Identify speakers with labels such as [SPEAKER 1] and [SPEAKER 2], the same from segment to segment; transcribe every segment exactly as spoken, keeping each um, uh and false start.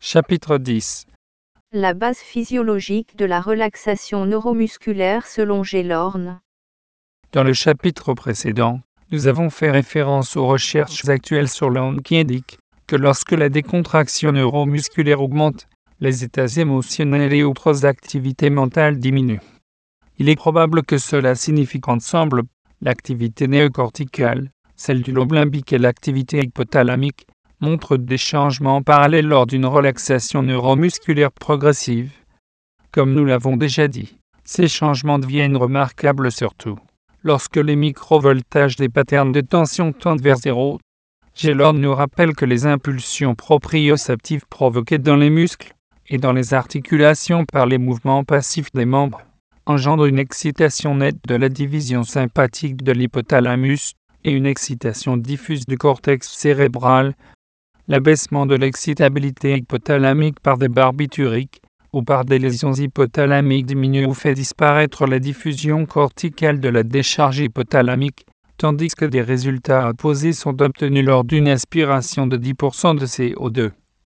[SPEAKER 1] Chapitre dix.
[SPEAKER 2] La base physiologique de la relaxation neuromusculaire selon Gellhorn.
[SPEAKER 1] Dans le chapitre précédent, nous avons fait référence aux recherches actuelles sur l'onde qui indiquent que lorsque la décontraction neuromusculaire augmente, les états émotionnels et autres activités mentales diminuent. Il est probable que cela signifie qu'ensemble, l'activité néocorticale, celle du lobe limbique et l'activité hypothalamique, montrent des changements parallèles lors d'une relaxation neuromusculaire progressive. Comme nous l'avons déjà dit, ces changements deviennent remarquables surtout lorsque les microvoltages des patterns de tension tendent vers zéro. Gellhorn nous rappelle que les impulsions proprioceptives provoquées dans les muscles et dans les articulations par les mouvements passifs des membres engendrent une excitation nette de la division sympathique de l'hypothalamus et une excitation diffuse du cortex cérébral. L'abaissement de l'excitabilité hypothalamique par des barbituriques ou par des lésions hypothalamiques diminue ou fait disparaître la diffusion corticale de la décharge hypothalamique, tandis que des résultats opposés sont obtenus lors d'une aspiration de dix pour cent de C O deux.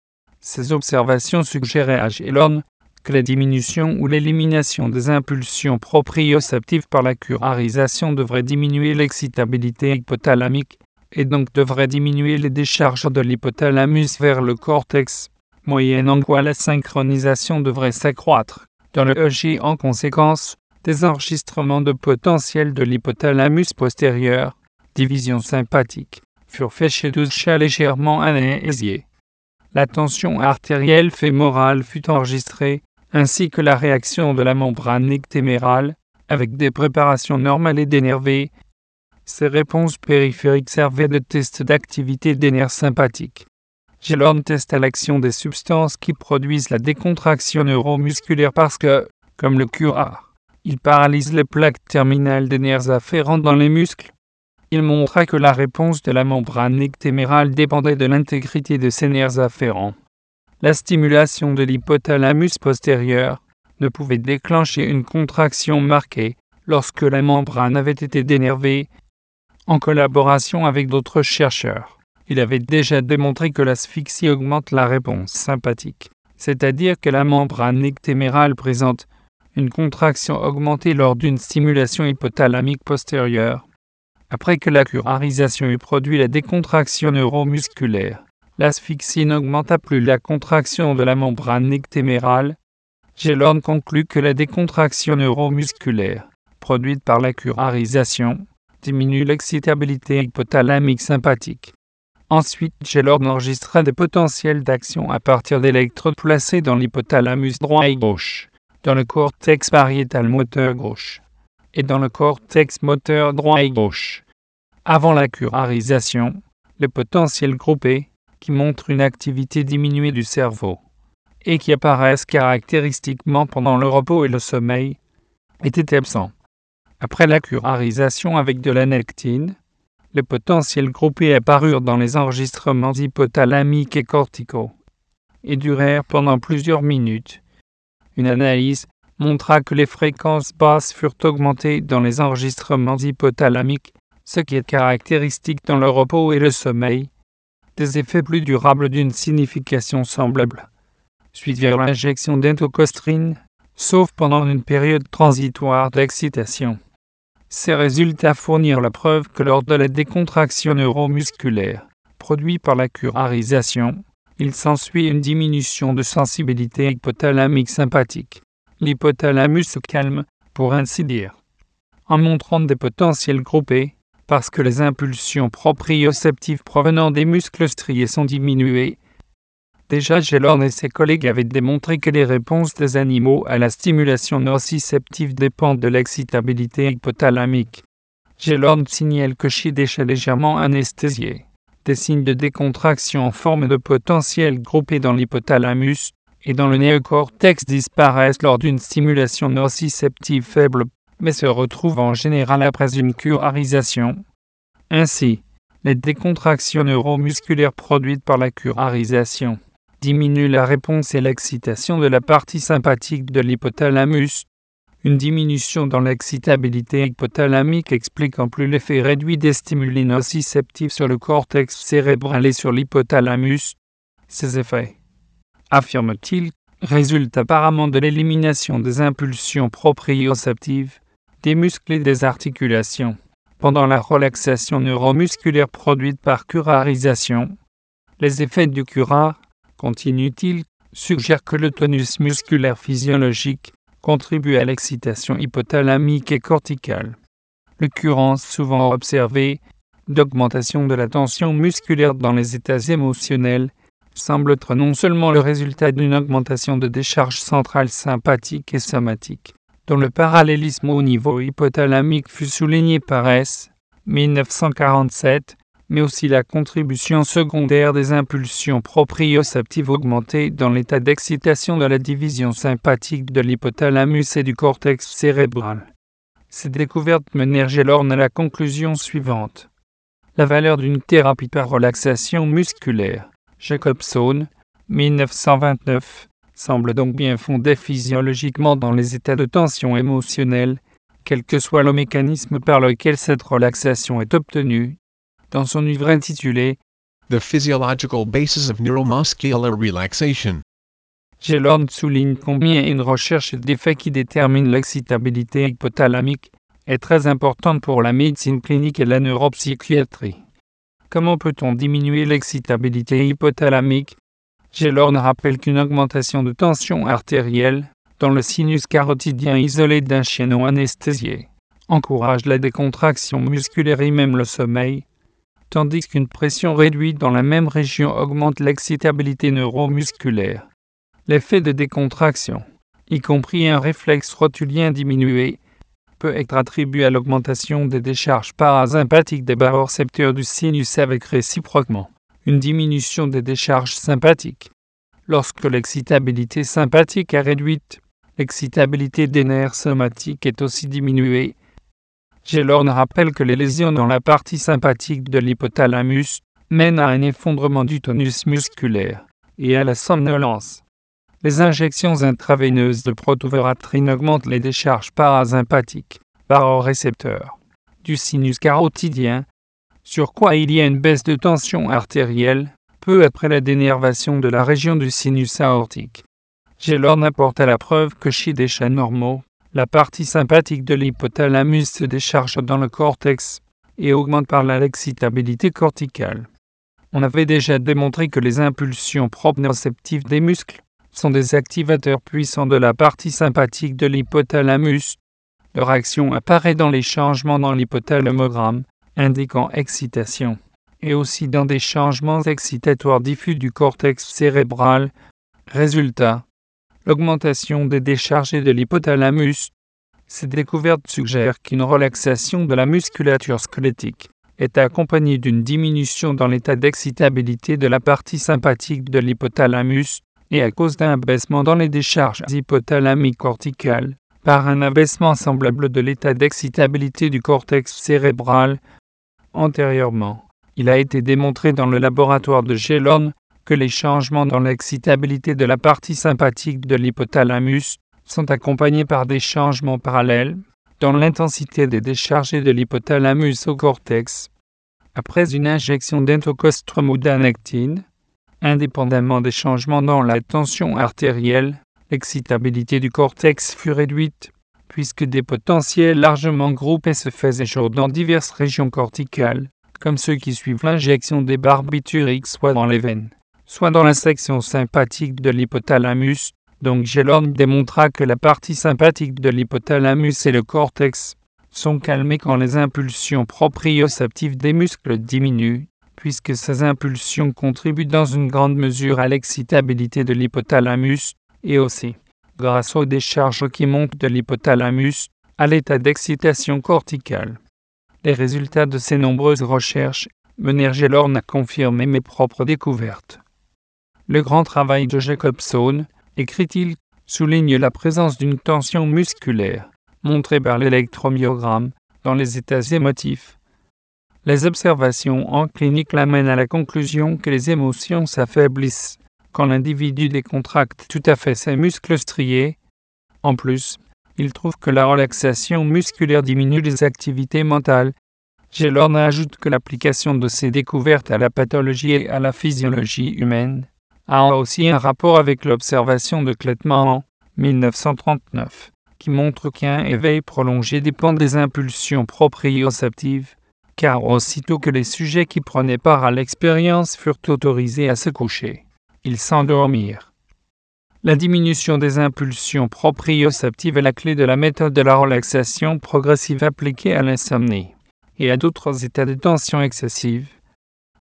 [SPEAKER 1] Ces observations suggéraient à Gellhorn que la diminution ou l'élimination des impulsions proprioceptives par la curarisation devrait diminuer l'excitabilité hypothalamique, et donc devrait diminuer les décharges de l'hypothalamus vers le cortex, moyennant quoi la synchronisation devrait s'accroître. Dans le E E G, en conséquence, des enregistrements de potentiel de l'hypothalamus postérieur, division sympathique, furent faits chez douze chats légèrement anesthésiés. La tension artérielle fémorale fut enregistrée, ainsi que la réaction de la membrane ictémérale, avec des préparations normales et dénervées. Ces réponses périphériques servaient de test d'activité des nerfs sympathiques. Gellhorn testa l'action des substances qui produisent la décontraction neuromusculaire parce que, comme le curare, il paralyse les plaques terminales des nerfs afférents dans les muscles. Il montra que la réponse de la membrane ictémérale dépendait de l'intégrité de ces nerfs afférents. La stimulation de l'hypothalamus postérieur ne pouvait déclencher une contraction marquée lorsque la membrane avait été dénervée. En collaboration avec d'autres chercheurs, il avait déjà démontré que l'asphyxie augmente la réponse sympathique, c'est-à-dire que la membrane ictémérale présente une contraction augmentée lors d'une stimulation hypothalamique postérieure. Après que la curarisation eut produit la décontraction neuromusculaire, l'asphyxie n'augmenta plus la contraction de la membrane ictémérale. Gellhorn conclut que la décontraction neuromusculaire, produite par la curarisation, diminue l'excitabilité hypothalamique sympathique. Ensuite, Gellhorn enregistra des potentiels d'action à partir d'électrodes placés dans l'hypothalamus droit et gauche, dans le cortex pariétal moteur gauche, et dans le cortex moteur droit et gauche. Avant la curarisation, les potentiels groupés, qui montrent une activité diminuée du cerveau, et qui apparaissent caractéristiquement pendant le repos et le sommeil, étaient absents. Après la curarisation avec de la nectine, les potentiels groupés apparurent dans les enregistrements hypothalamiques et corticaux, et durèrent pendant plusieurs minutes. Une analyse montra que les fréquences basses furent augmentées dans les enregistrements hypothalamiques, ce qui est caractéristique dans le repos et le sommeil. Des effets plus durables d'une signification semblable suivirent l'injection d'intocostrine, sauf pendant une période transitoire d'excitation. Ces résultats fournirent la preuve que lors de la décontraction neuromusculaire, produite par la curarisation, il s'ensuit une diminution de sensibilité hypothalamique sympathique. L'hypothalamus se calme, pour ainsi dire, en montrant des potentiels groupés, parce que les impulsions proprioceptives provenant des muscles striés sont diminuées. Déjà, Gellhorn et ses collègues avaient démontré que les réponses des animaux à la stimulation nociceptive dépendent de l'excitabilité hypothalamique. Gellhorn signale que chez des chats légèrement anesthésiés, des signes de décontraction en forme de potentiel groupé dans l'hypothalamus et dans le néocortex disparaissent lors d'une stimulation nociceptive faible, mais se retrouvent en général après une curarisation. Ainsi, les décontractions neuromusculaires produites par la curarisation diminuent la réponse et l'excitation de la partie sympathique de l'hypothalamus. Une diminution dans l'excitabilité hypothalamique explique en plus l'effet réduit des stimuli nociceptifs sur le cortex cérébral et sur l'hypothalamus. Ces effets affirme-t-il, résulte apparemment de l'élimination des impulsions proprioceptives, des muscles et des articulations, pendant la relaxation neuromusculaire produite par curarisation. Les effets du curare, continue-t-il, suggèrent que le tonus musculaire physiologique contribue à l'excitation hypothalamique et corticale. L'occurrence souvent observée d'augmentation de la tension musculaire dans les états émotionnels semble être non seulement le résultat d'une augmentation de décharge centrale sympathique et somatique, dont le parallélisme au niveau hypothalamique fut souligné par S. mille neuf cent quarante-sept, mais aussi la contribution secondaire des impulsions proprioceptives augmentées dans l'état d'excitation de la division sympathique de l'hypothalamus et du cortex cérébral. Ces découvertes menèrent Gellhorn à la conclusion suivante. La valeur d'une thérapie par relaxation musculaire, Jacobson, mille neuf cent vingt-neuf, semble donc bien fondée physiologiquement dans les états de tension émotionnelle, quel que soit le mécanisme par lequel cette relaxation est obtenue. Dans son livre intitulé
[SPEAKER 3] The Physiological Basis of Neuromuscular Relaxation,
[SPEAKER 1] Gellhorn souligne combien une recherche d'effets qui détermine l'excitabilité hypothalamique est très importante pour la médecine clinique et la neuropsychiatrie. Comment peut-on diminuer l'excitabilité hypothalamique? Gellhorn rappelle qu'une augmentation de tension artérielle dans le sinus carotidien isolé d'un chien non anesthésié encourage la décontraction musculaire et même le sommeil, tandis qu'une pression réduite dans la même région augmente l'excitabilité neuromusculaire. L'effet de décontraction, y compris un réflexe rotulien diminué, peut être attribué à l'augmentation des décharges parasympathiques des barorécepteurs du sinus avec réciproquement une diminution des décharges sympathiques. Lorsque l'excitabilité sympathique est réduite, l'excitabilité des nerfs somatiques est aussi diminuée. Gellhorn rappelle que les lésions dans la partie sympathique de l'hypothalamus mènent à un effondrement du tonus musculaire et à la somnolence. Les injections intraveineuses de protovératrine augmentent les décharges parasympathiques, barorécepteurs, du sinus carotidien, sur quoi il y a une baisse de tension artérielle, peu après la dénervation de la région du sinus aortique. Gellhorn apporte à la preuve que chez des chats normaux, la partie sympathique de l'hypothalamus se décharge dans le cortex et augmente par là l'excitabilité corticale. On avait déjà démontré que les impulsions proprioceptives des muscles sont des activateurs puissants de la partie sympathique de l'hypothalamus. Leur action apparaît dans les changements dans l'hypothalamogramme, indiquant excitation, et aussi dans des changements excitatoires diffus du cortex cérébral. Résultat, l'augmentation des décharges de l'hypothalamus. Ces découvertes suggèrent qu'une relaxation de la musculature squelettique est accompagnée d'une diminution dans l'état d'excitabilité de la partie sympathique de l'hypothalamus, et à cause d'un abaissement dans les décharges hypothalamiques corticales, par un abaissement semblable de l'état d'excitabilité du cortex cérébral. Antérieurement, il a été démontré dans le laboratoire de Gellhorn que les changements dans l'excitabilité de la partie sympathique de l'hypothalamus sont accompagnés par des changements parallèles dans l'intensité des décharges de l'hypothalamus au cortex. Après une injection d'entocostrum ou d'anectine, indépendamment des changements dans la tension artérielle, l'excitabilité du cortex fut réduite, puisque des potentiels largement groupés se faisaient jour dans diverses régions corticales, comme ceux qui suivent l'injection des barbituriques soit dans les veines, soit dans la section sympathique de l'hypothalamus. Donc Gellhorn démontra que la partie sympathique de l'hypothalamus et le cortex sont calmés quand les impulsions proprioceptives des muscles diminuent, puisque ces impulsions contribuent dans une grande mesure à l'excitabilité de l'hypothalamus, et aussi, grâce aux décharges qui montent de l'hypothalamus, à l'état d'excitation corticale. Les résultats de ces nombreuses recherches menèrent Gellhorn à confirmer mes propres découvertes. Le grand travail de Jacobson, écrit-il, souligne la présence d'une tension musculaire, montrée par l'électromyogramme, dans les états émotifs. Les observations en clinique l'amènent à la conclusion que les émotions s'affaiblissent quand l'individu décontracte tout à fait ses muscles striés. En plus, il trouve que la relaxation musculaire diminue les activités mentales. Gellhorn ajoute que l'application de ces découvertes à la pathologie et à la physiologie humaine a aussi un rapport avec l'observation de Klettmann en mille neuf cent trente-neuf, qui montre qu'un éveil prolongé dépend des impulsions proprioceptives, car aussitôt que les sujets qui prenaient part à l'expérience furent autorisés à se coucher, ils s'endormirent. La diminution des impulsions proprioceptives est la clé de la méthode de la relaxation progressive appliquée à l'insomnie et à d'autres états de tension excessive,